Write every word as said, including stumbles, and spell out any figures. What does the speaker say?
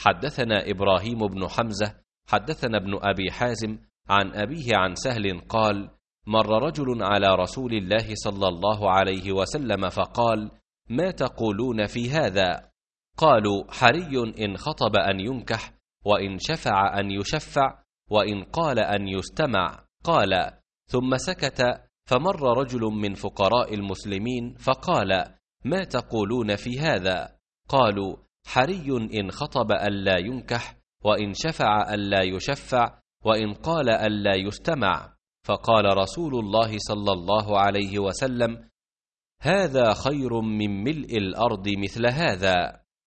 حدثنا إبراهيم بن حمزة حدثنا ابن أبي حازم عن أبيه عن سهل قال: مر رجل على رسول الله صلى الله عليه وسلم فقال: ما تقولون في هذا؟ قالوا: حري إن خطب أن ينكح، وإن شفع أن يشفع، وإن قال أن يستمع. قال: ثم سكت، فمر رجل من فقراء المسلمين فقال: ما تقولون في هذا؟ قالوا: حري إن خطب ألا ينكح، وإن شفع ألا يشفع، وإن قال ألا يستمع. فقال رسول الله صلى الله عليه وسلم: هذا خير من ملء الأرض مثل هذا.